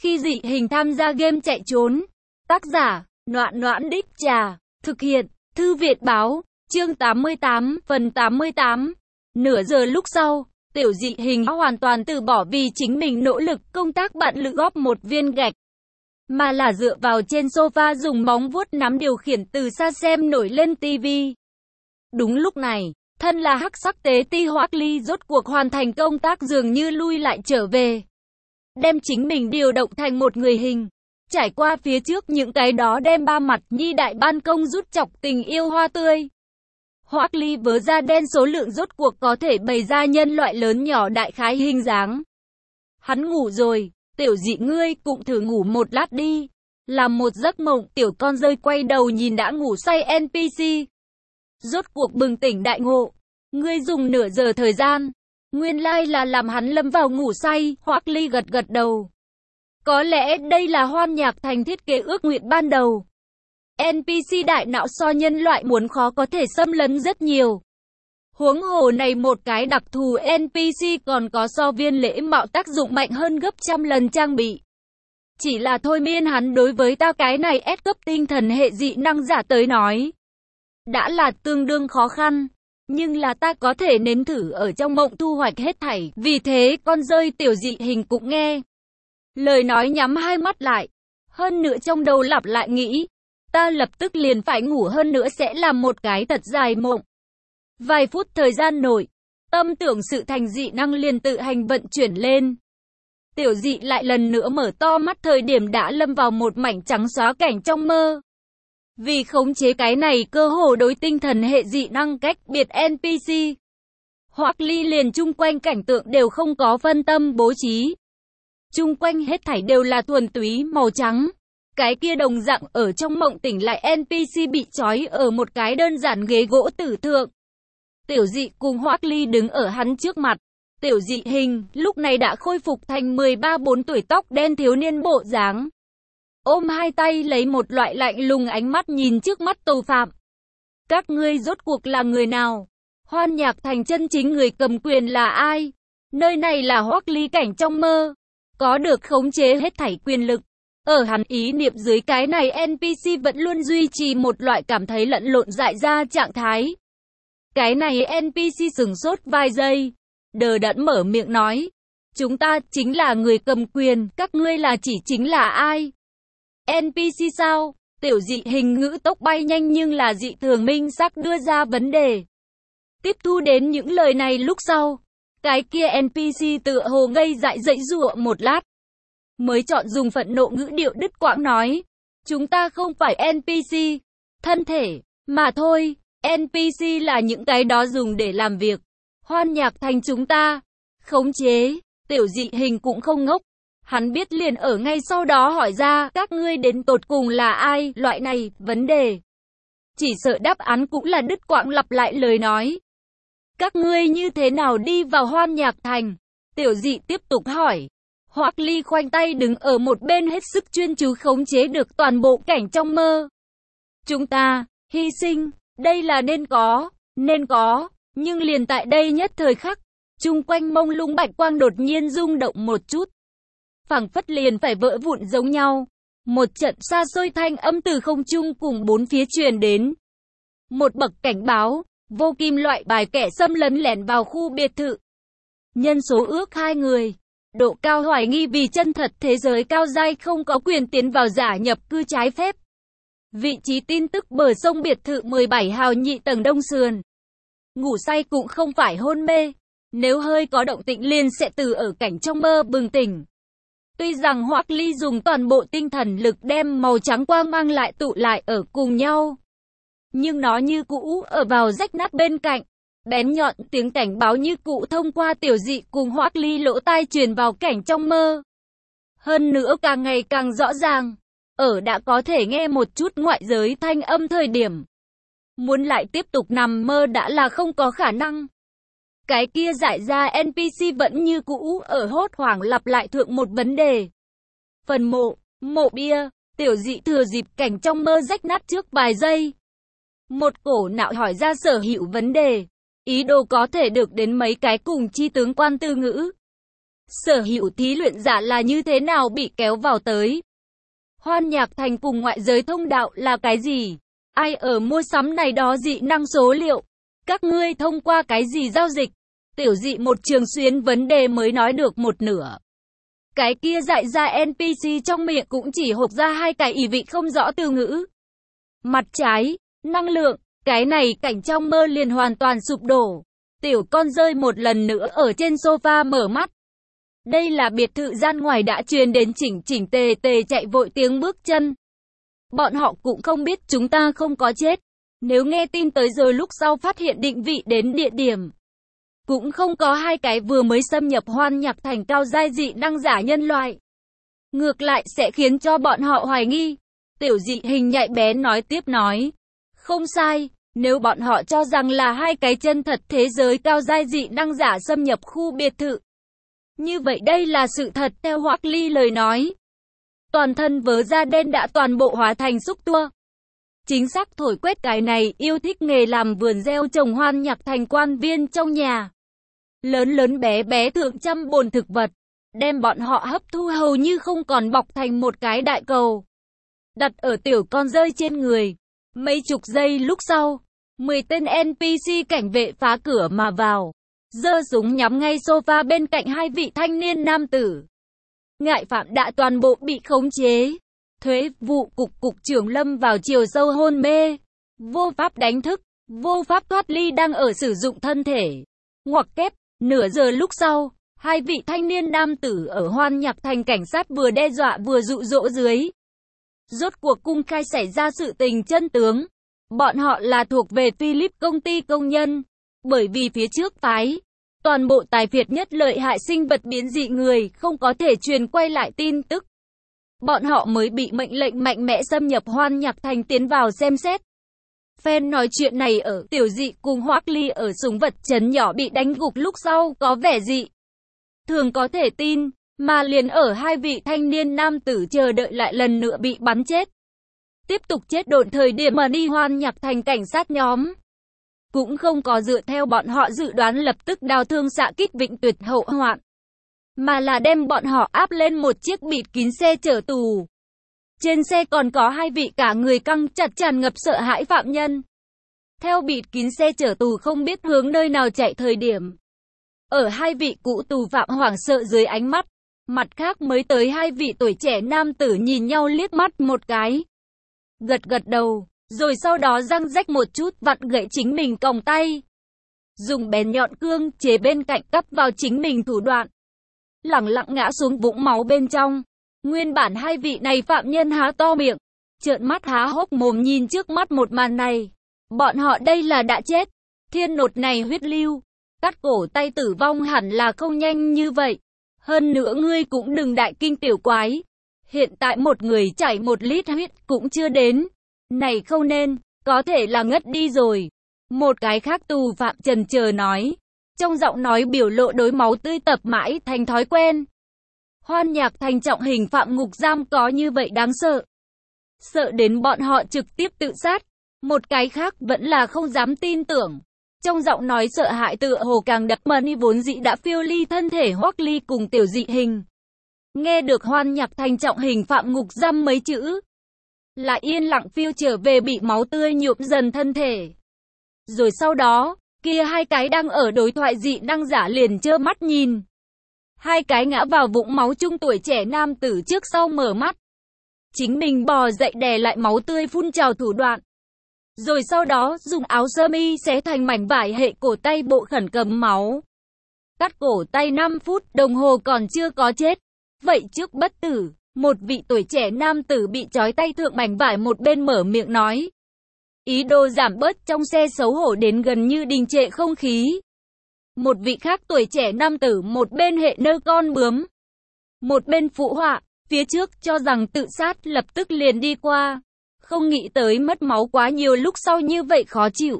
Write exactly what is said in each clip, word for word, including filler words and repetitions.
Khi dị hình tham gia game chạy trốn. Tác giả, Noãn Noãn Đích Trà. Thực hiện, Thư viện báo. Chương tám mươi tám, phần tám mươi tám. Nửa giờ lúc sau, tiểu dị hình hoàn toàn từ bỏ vì chính mình nỗ lực công tác bạn lự góp một viên gạch, mà là dựa vào trên sofa dùng móng vuốt nắm điều khiển từ xa xem nổi lên tivi. Đúng lúc này, thân là hắc sắc tế ti Hoắc Ly rốt cuộc hoàn thành công tác dường như lui lại trở về, đem chính mình điều động thành một người hình. Trải qua phía trước những cái đó đem ba mặt nhi đại ban công rút chọc tình yêu hoa tươi. Hoắc Ly vớ da đen số lượng rốt cuộc có thể bày ra nhân loại lớn nhỏ đại khái hình dáng. Hắn ngủ rồi, tiểu dị ngươi cũng thử ngủ một lát đi. Làm một giấc mộng, tiểu con rơi quay đầu nhìn đã ngủ say en pê xê. Rốt cuộc bừng tỉnh đại ngộ. Ngươi dùng nửa giờ thời gian. Nguyên lai là làm hắn lâm vào ngủ say. Hoắc Ly gật gật đầu. Có lẽ đây là Hoan Nhạc Thành thiết kế ước nguyện ban đầu. en pê xê đại não so nhân loại muốn khó có thể xâm lấn rất nhiều. Huống hồ này một cái đặc thù en pê xê còn có so viên lễ mạo tác dụng mạnh hơn gấp trăm lần trang bị. Chỉ là thôi miên hắn đối với ta cái này S cấp tinh thần hệ dị năng giả tới nói. Đã là tương đương khó khăn. Nhưng là ta có thể nếm thử ở trong mộng thu hoạch hết thảy. Vì thế con rơi tiểu dị hình cũng nghe. Lời nói nhắm hai mắt lại. Hơn nữa trong đầu lặp lại nghĩ. Ta lập tức liền phải ngủ hơn nữa sẽ làm một cái thật dài mộng. Vài phút thời gian nổi. Tâm tưởng sự thành dị năng liền tự hành vận chuyển lên. Tiểu dị lại lần nữa mở to mắt thời điểm đã lâm vào một mảnh trắng xóa cảnh trong mơ. Vì khống chế cái này cơ hồ đối tinh thần hệ dị năng cách biệt en pê xê. Hoắc Ly liền chung quanh cảnh tượng đều không có phân tâm bố trí. Chung quanh hết thảy đều là thuần túy màu trắng. Cái kia đồng dạng ở trong mộng tỉnh lại en pê xê bị trói ở một cái đơn giản ghế gỗ tử thượng. Tiểu dị cùng Hoắc Ly đứng ở hắn trước mặt. Tiểu dị hình lúc này đã khôi phục thành mười ba bốn tuổi tóc đen thiếu niên bộ dáng. Ôm hai tay lấy một loại lạnh lùng ánh mắt nhìn trước mắt tù phạm. Các ngươi rốt cuộc là người nào? Hoan Nhạc Thành chân chính người cầm quyền là ai? Nơi này là Hoắc Ly cảnh trong mơ. Có được khống chế hết thảy quyền lực. Ở hắn ý niệm dưới cái này en pê xê vẫn luôn duy trì một loại cảm thấy lẫn lộn dại ra trạng thái. Cái này en pê xê sửng sốt vài giây. Đờ đẫn mở miệng nói. Chúng ta chính là người cầm quyền. Các ngươi là chỉ chính là ai? en pê xê sao? Tiểu dị hình ngữ tốc bay nhanh nhưng là dị thường minh sắc đưa ra vấn đề. Tiếp thu đến những lời này lúc sau. Cái kia en pê xê tựa hồ ngây dại dãy giụa một lát. Mới chọn dùng phẫn nộ ngữ điệu đứt quãng nói. Chúng ta không phải en pê xê. Thân thể, mà thôi. en pê xê là những cái đó dùng để làm việc. Hoan Nhạc Thành chúng ta. Khống chế. Tiểu dị hình cũng không ngốc. Hắn biết liền ở ngay sau đó hỏi ra các ngươi đến tột cùng là ai, loại này, vấn đề. Chỉ sợ đáp án cũng là đứt quãng lặp lại lời nói. Các ngươi như thế nào đi vào Hoan Nhạc Thành? Tiểu dị tiếp tục hỏi. Hoắc Ly khoanh tay đứng ở một bên hết sức chuyên chú khống chế được toàn bộ cảnh trong mơ. Chúng ta, hy sinh, đây là nên có, nên có, nhưng liền tại đây nhất thời khắc, chung quanh mông lung bạch quang đột nhiên rung động một chút. Phảng phất liền phải vỡ vụn giống nhau. Một trận xa xôi thanh âm từ không trung cùng bốn phía truyền đến. Một bậc cảnh báo, vô kim loại bài kẻ xâm lấn lẻn vào khu biệt thự. Nhân số ước hai người. Độ cao hoài nghi vì chân thật thế giới cao giai không có quyền tiến vào giả nhập cư trái phép. Vị trí tin tức bờ sông biệt thự mười bảy hào nhị tầng đông sườn. Ngủ say cũng không phải hôn mê. Nếu hơi có động tĩnh liền sẽ từ ở cảnh trong mơ bừng tỉnh. Tuy rằng Hoắc Ly dùng toàn bộ tinh thần lực đem màu trắng quang mang lại tụ lại ở cùng nhau. Nhưng nó như cũ ở vào rách nát bên cạnh. Bén nhọn tiếng cảnh báo như cũ thông qua tiểu dị cùng Hoắc Ly lỗ tai truyền vào cảnh trong mơ. Hơn nữa càng ngày càng rõ ràng. Ở đã có thể nghe một chút ngoại giới thanh âm thời điểm. Muốn lại tiếp tục nằm mơ đã là không có khả năng. Cái kia dại ra en pê xê vẫn như cũ ở hốt hoảng lặp lại thượng một vấn đề. Phần mộ, mộ bia, tiểu dị thừa dịp cảnh trong mơ rách nát trước vài giây. Một cổ não hỏi ra sở hữu vấn đề. Ý đồ có thể được đến mấy cái cùng chi tướng quan tư ngữ. Sở hữu thí luyện giả là như thế nào bị kéo vào tới? Hoan Nhạc Thành cùng ngoại giới thông đạo là cái gì? Ai ở mua sắm này đó dị năng số liệu? Các ngươi thông qua cái gì giao dịch? Tiểu dị một trường xuyên vấn đề mới nói được một nửa. Cái kia dạy ra en pê xê trong miệng cũng chỉ hộc ra hai cái ý vị không rõ từ ngữ. Mặt trái, năng lượng, cái này cảnh trong mơ liền hoàn toàn sụp đổ. Tiểu con rơi một lần nữa ở trên sofa mở mắt. Đây là biệt thự gian ngoài đã truyền đến chỉnh chỉnh tề tề chạy vội tiếng bước chân. Bọn họ cũng không biết chúng ta không có chết. Nếu nghe tin tới rồi lúc sau phát hiện định vị đến địa điểm. Cũng không có hai cái vừa mới xâm nhập Hoan Nhạc Thành cao giai dị năng giả nhân loại. Ngược lại sẽ khiến cho bọn họ hoài nghi. Tiểu dị hình nhạy bé nói tiếp nói. Không sai, nếu bọn họ cho rằng là hai cái chân thật thế giới cao giai dị năng giả xâm nhập khu biệt thự. Như vậy đây là sự thật theo Hoắc Ly lời nói. Toàn thân vớ da đen đã toàn bộ hóa thành xúc tua. Chính xác thổi quét cái này yêu thích nghề làm vườn gieo trồng Hoan Nhạc Thành quan viên trong nhà. Lớn lớn bé bé thượng trăm bồn thực vật. Đem bọn họ hấp thu hầu như không còn bọc thành một cái đại cầu. Đặt ở tiểu con rơi trên người. Mấy chục giây lúc sau, mười tên en pê xê cảnh vệ phá cửa mà vào. Giơ súng nhắm ngay sofa bên cạnh hai vị thanh niên nam tử. Ngại phạm đã toàn bộ bị khống chế. Thuế vụ cục cục trưởng lâm vào chiều sâu hôn mê. Vô pháp đánh thức, vô pháp thoát ly đang ở sử dụng thân thể. Ngoặc kép, nửa giờ lúc sau, hai vị thanh niên nam tử ở Hoan Nhạc Thành cảnh sát vừa đe dọa vừa dụ dỗ dưới. Rốt cuộc cung khai xảy ra sự tình chân tướng. Bọn họ là thuộc về Philip công ty công nhân. Bởi vì phía trước phái, toàn bộ tài phiệt nhất lợi hại sinh vật biến dị người không có thể truyền quay lại tin tức. Bọn họ mới bị mệnh lệnh mạnh mẽ xâm nhập Hoan Nhạc Thành tiến vào xem xét. Fan nói chuyện này ở tiểu dị cùng Hoắc Ly ở súng vật trấn nhỏ bị đánh gục lúc sau có vẻ dị. Thường có thể tin, mà liền ở hai vị thanh niên nam tử chờ đợi lại lần nữa bị bắn chết. Tiếp tục chết độn thời điểm mà đi Hoan Nhạc Thành cảnh sát nhóm. Cũng không có dựa theo bọn họ dự đoán lập tức đào thương xạ kích vịnh tuyệt hậu hoạn. Mà là đem bọn họ áp lên một chiếc bịt kín xe chở tù. Trên xe còn có hai vị cả người căng chặt tràn ngập sợ hãi phạm nhân. Theo bịt kín xe chở tù không biết hướng nơi nào chạy thời điểm. Ở hai vị cũ tù phạm hoảng sợ dưới ánh mắt. Mặt khác mới tới hai vị tuổi trẻ nam tử nhìn nhau liếc mắt một cái. Gật gật đầu, rồi sau đó răng rách một chút vặn gãy chính mình còng tay. Dùng bén nhọn cương chế bên cạnh cắp vào chính mình thủ đoạn. Lẳng lặng ngã xuống vũng máu bên trong. Nguyên bản hai vị này phạm nhân há to miệng, trợn mắt há hốc mồm nhìn trước mắt một màn này. Bọn họ đây là đã chết. Thiên nột này huyết lưu, cắt cổ tay tử vong hẳn là không nhanh như vậy. Hơn nữa ngươi cũng đừng đại kinh tiểu quái. Hiện tại một người chảy một lít huyết cũng chưa đến. Này không nên, có thể là ngất đi rồi. Một cái khác tù phạm chần chờ nói. Trong giọng nói biểu lộ đối máu tươi tập mãi thành thói quen. Hoan Nhạc Thành trọng hình phạm ngục giam có như vậy đáng sợ. Sợ đến bọn họ trực tiếp tự sát. Một cái khác vẫn là không dám tin tưởng. Trong giọng nói sợ hãi tựa hồ càng đậm mờ như vốn dĩ đã phiêu ly thân thể Hoắc Ly cùng tiểu dị hình. Nghe được Hoan Nhạc Thành trọng hình phạm ngục giam mấy chữ. Lại yên lặng phiêu trở về bị máu tươi nhuộm dần thân thể. Rồi sau đó, kia hai cái đang ở đối thoại dị năng giả liền trơ mắt nhìn. Hai cái ngã vào vũng máu chung tuổi trẻ nam tử trước sau mở mắt. Chính mình bò dậy đè lại máu tươi phun trào thủ đoạn. Rồi sau đó dùng áo sơ mi xé thành mảnh vải hệ cổ tay bộ khẩn cầm máu. Cắt cổ tay năm phút đồng hồ còn chưa có chết. Vậy trước bất tử, một vị tuổi trẻ nam tử bị trói tay thượng mảnh vải một bên mở miệng nói. Ý đồ giảm bớt trong xe xấu hổ đến gần như đình trệ không khí. Một vị khác tuổi trẻ nam tử một bên hệ nơ con bướm. Một bên phụ họa, phía trước cho rằng tự sát lập tức liền đi qua. Không nghĩ tới mất máu quá nhiều lúc sau như vậy khó chịu.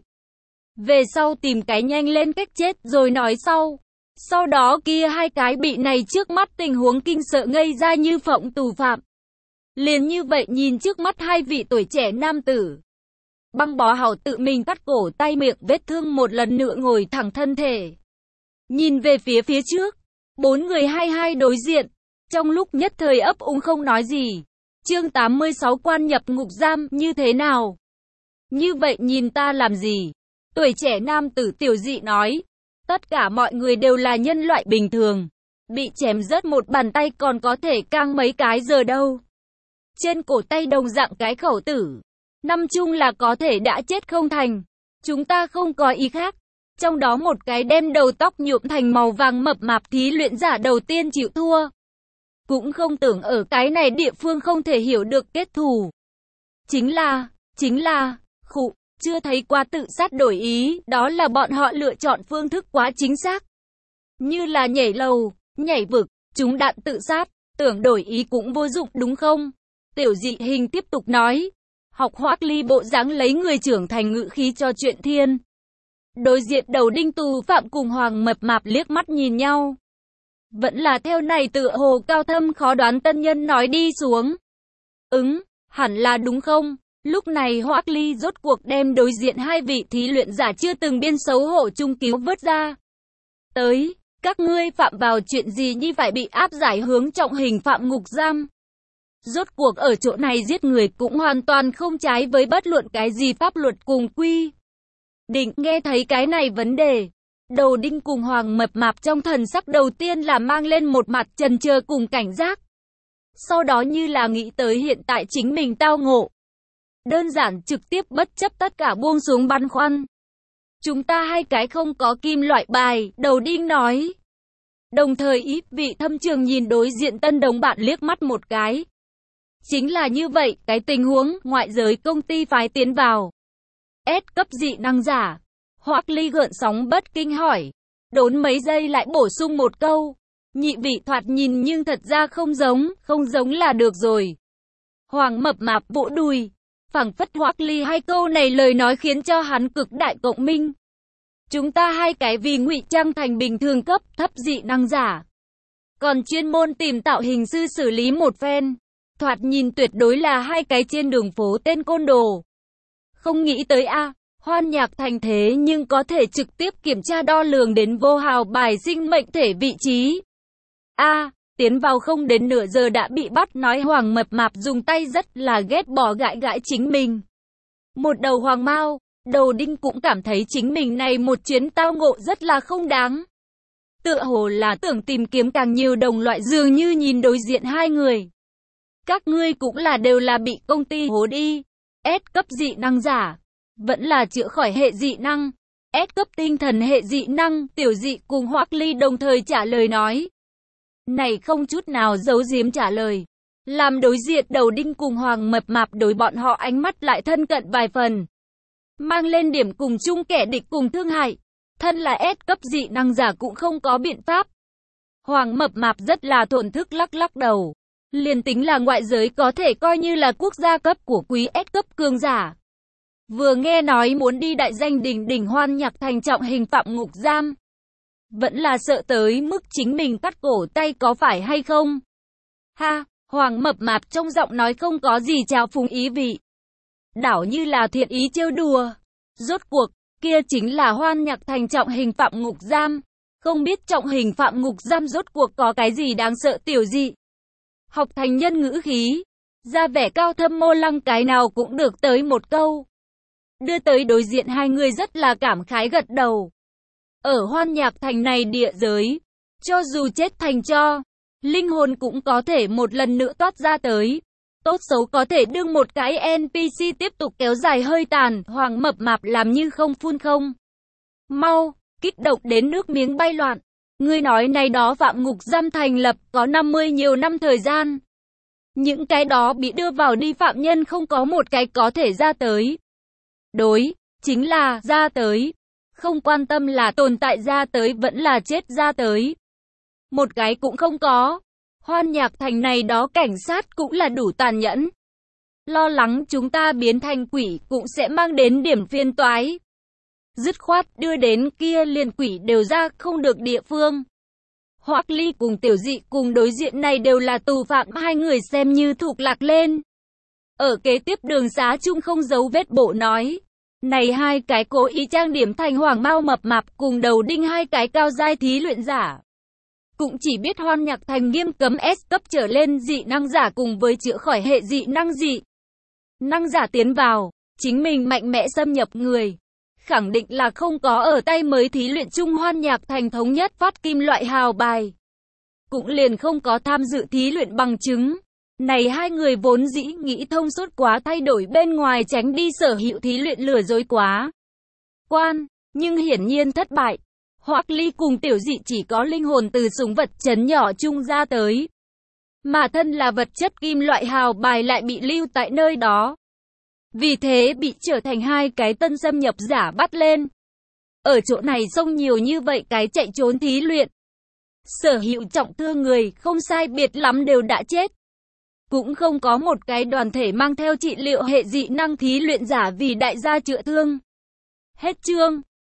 Về sau tìm cái nhanh lên cách chết rồi nói sau. Sau đó kia hai cái bị này trước mắt tình huống kinh sợ ngây ra như phộng tù phạm. Liền như vậy nhìn trước mắt hai vị tuổi trẻ nam tử. Băng bó hảo tự mình cắt cổ tay miệng vết thương một lần nữa ngồi thẳng thân thể. Nhìn về phía phía trước. Bốn người hai hai đối diện, trong lúc nhất thời ấp úng không nói gì. Chương tám mươi sáu quan nhập ngục giam, như thế nào? Như vậy nhìn ta làm gì? Tuổi trẻ nam tử Tiểu Dị nói. Tất cả mọi người đều là nhân loại bình thường. Bị chém rớt một bàn tay còn có thể căng mấy cái giờ đâu. Trên cổ tay đồng dạng cái khẩu tử. Năm chung là có thể đã chết không thành. Chúng ta không có ý khác. Trong đó một cái đem đầu tóc nhuộm thành màu vàng mập mạp thí luyện giả đầu tiên chịu thua. Cũng không tưởng ở cái này địa phương không thể hiểu được kết thù. Chính là, chính là, khụ, chưa thấy qua tự sát đổi ý, đó là bọn họ lựa chọn phương thức quá chính xác. Như là nhảy lầu, nhảy vực, trúng đạn tự sát, tưởng đổi ý cũng vô dụng đúng không? Tiểu Dị Hình tiếp tục nói, học Hoắc Ly bộ dáng lấy người trưởng thành ngữ khí cho chuyện thiên. Đối diện đầu đinh tù phạm cùng Hoàng mập mạp liếc mắt nhìn nhau. Vẫn là theo này tựa hồ cao thâm khó đoán tân nhân nói đi xuống. Ứng, hẳn là đúng không? Lúc này Hoắc Ly rốt cuộc đem đối diện hai vị thí luyện giả chưa từng biên xấu hổ chung cứu vớt ra. Tới, các ngươi phạm vào chuyện gì như phải bị áp giải hướng trọng hình phạm ngục giam? Rốt cuộc ở chỗ này giết người cũng hoàn toàn không trái với bất luận cái gì pháp luật cùng quy định. Nghe thấy cái này vấn đề, đầu đinh cùng Hoàng mập mạp trong thần sắc đầu tiên là mang lên một mặt chần chờ cùng cảnh giác. Sau đó như là nghĩ tới hiện tại chính mình tao ngộ. Đơn giản trực tiếp bất chấp tất cả buông xuống băn khoăn. Chúng ta hai cái không có kim loại bài, đầu đinh nói. Đồng thời ý vị thâm trường nhìn đối diện tân đồng bạn liếc mắt một cái. Chính là như vậy, cái tình huống ngoại giới công ty phái tiến vào. S cấp dị năng giả. Hoắc Ly gợn sóng bất kinh hỏi. Đốn mấy giây lại bổ sung một câu. Nhị vị thoạt nhìn nhưng thật ra không giống, không giống là được rồi. Hoàng mập mạp vỗ đùi. Phảng phất Hoắc Ly hai câu này lời nói khiến cho hắn cực đại cộng minh. Chúng ta hai cái vì ngụy trang thành bình thường cấp thấp dị năng giả. Còn chuyên môn tìm tạo hình sư xử lý một phen. Thoạt nhìn tuyệt đối là hai cái trên đường phố tên côn đồ. Không nghĩ tới a, Hoan Nhạc Thành thế nhưng có thể trực tiếp kiểm tra đo lường đến vô hào bài sinh mệnh thể vị trí. A, tiến vào không đến nửa giờ đã bị bắt, nói Hoàng mập mạp dùng tay rất là ghét bỏ gãi gãi chính mình. Một đầu hoàng mao, đầu đinh cũng cảm thấy chính mình này một chuyến tao ngộ rất là không đáng. Tựa hồ là tưởng tìm kiếm càng nhiều đồng loại, dường như nhìn đối diện hai người. Các ngươi cũng là đều là bị công ty hố đi. S cấp dị năng giả, vẫn là chữa khỏi hệ dị năng. S cấp tinh thần hệ dị năng, Tiểu Dị cùng Hoắc Ly đồng thời trả lời nói. Này không chút nào giấu giếm trả lời. Làm đối diện đầu đinh cùng Hoàng mập mạp đối bọn họ ánh mắt lại thân cận vài phần. Mang lên điểm cùng chung kẻ địch cùng thương hại. Thân là S cấp dị năng giả cũng không có biện pháp. Hoàng mập mạp rất là thổn thức lắc lắc đầu. Liền tính là ngoại giới có thể coi như là quốc gia cấp của quý S cấp cường giả. Vừa nghe nói muốn đi đại danh đỉnh đỉnh Hoan Nhạc Thành trọng hình phạm ngục giam. Vẫn là sợ tới mức chính mình cắt cổ tay có phải hay không? Ha, Hoàng mập mạp trong giọng nói không có gì trào phúng ý vị. Đảo như là thiện ý trêu đùa. Rốt cuộc, kia chính là Hoan Nhạc Thành trọng hình phạm ngục giam. Không biết trọng hình phạm ngục giam rốt cuộc có cái gì đáng sợ Tiểu Dị. Học thành nhân ngữ khí, ra vẻ cao thâm mô lăng cái nào cũng được tới một câu. Đưa tới đối diện hai người rất là cảm khái gật đầu. Ở Hoan Nhạc Thành này địa giới, cho dù chết thành tro, linh hồn cũng có thể một lần nữa toát ra tới. Tốt xấu có thể đương một cái en pê xê tiếp tục kéo dài hơi tàn. Hoàng mập mạp làm như không phun không. Mau, kích động đến nước miếng bay loạn. Ngươi nói này đó phạm ngục giam thành lập có năm mươi nhiều năm thời gian. Những cái đó bị đưa vào đi phạm nhân không có một cái có thể ra tới. Đối, chính là ra tới. Không quan tâm là tồn tại ra tới vẫn là chết ra tới. Một cái cũng không có. Hoan Nhạc Thành này đó cảnh sát cũng là đủ tàn nhẫn. Lo lắng chúng ta biến thành quỷ cũng sẽ mang đến điểm phiền toái. Dứt khoát đưa đến kia liền quỷ đều ra không được địa phương. Hoắc Ly cùng Tiểu Dị cùng đối diện này đều là tù phạm, hai người xem như thục lạc lên. Ở kế tiếp đường xá chung không giấu vết bộ nói. Này hai cái cố ý trang điểm thành hoàng mao mập mạp cùng đầu đinh hai cái cao giai thí luyện giả. cũng chỉ biết Hoan Nhạc Thành nghiêm cấm S cấp trở lên dị năng giả cùng với chữa khỏi hệ dị năng dị năng giả tiến vào, chính mình mạnh mẽ xâm nhập người. Khẳng định là không có ở tay mới thí luyện chung Hoan Nhạc Thành thống nhất phát kim loại hào bài. Cũng liền không có tham dự thí luyện bằng chứng. Này hai người vốn dĩ nghĩ thông suốt quá thay đổi bên ngoài tránh đi sở hữu thí luyện lừa dối quá quan, nhưng hiển nhiên thất bại. Hoắc Ly cùng Tiểu Dị chỉ có linh hồn từ súng vật chấn nhỏ chung ra tới. Mà thân là vật chất kim loại hào bài lại bị lưu tại nơi đó. Vì thế bị trở thành hai cái tân xâm nhập giả bắt lên. Ở chỗ này xông nhiều như vậy cái chạy trốn thí luyện. Sở hữu trọng thương người không sai biệt lắm đều đã chết. Cũng không có một cái đoàn thể mang theo trị liệu hệ dị năng thí luyện giả vì đại gia chữa thương. Hết chương.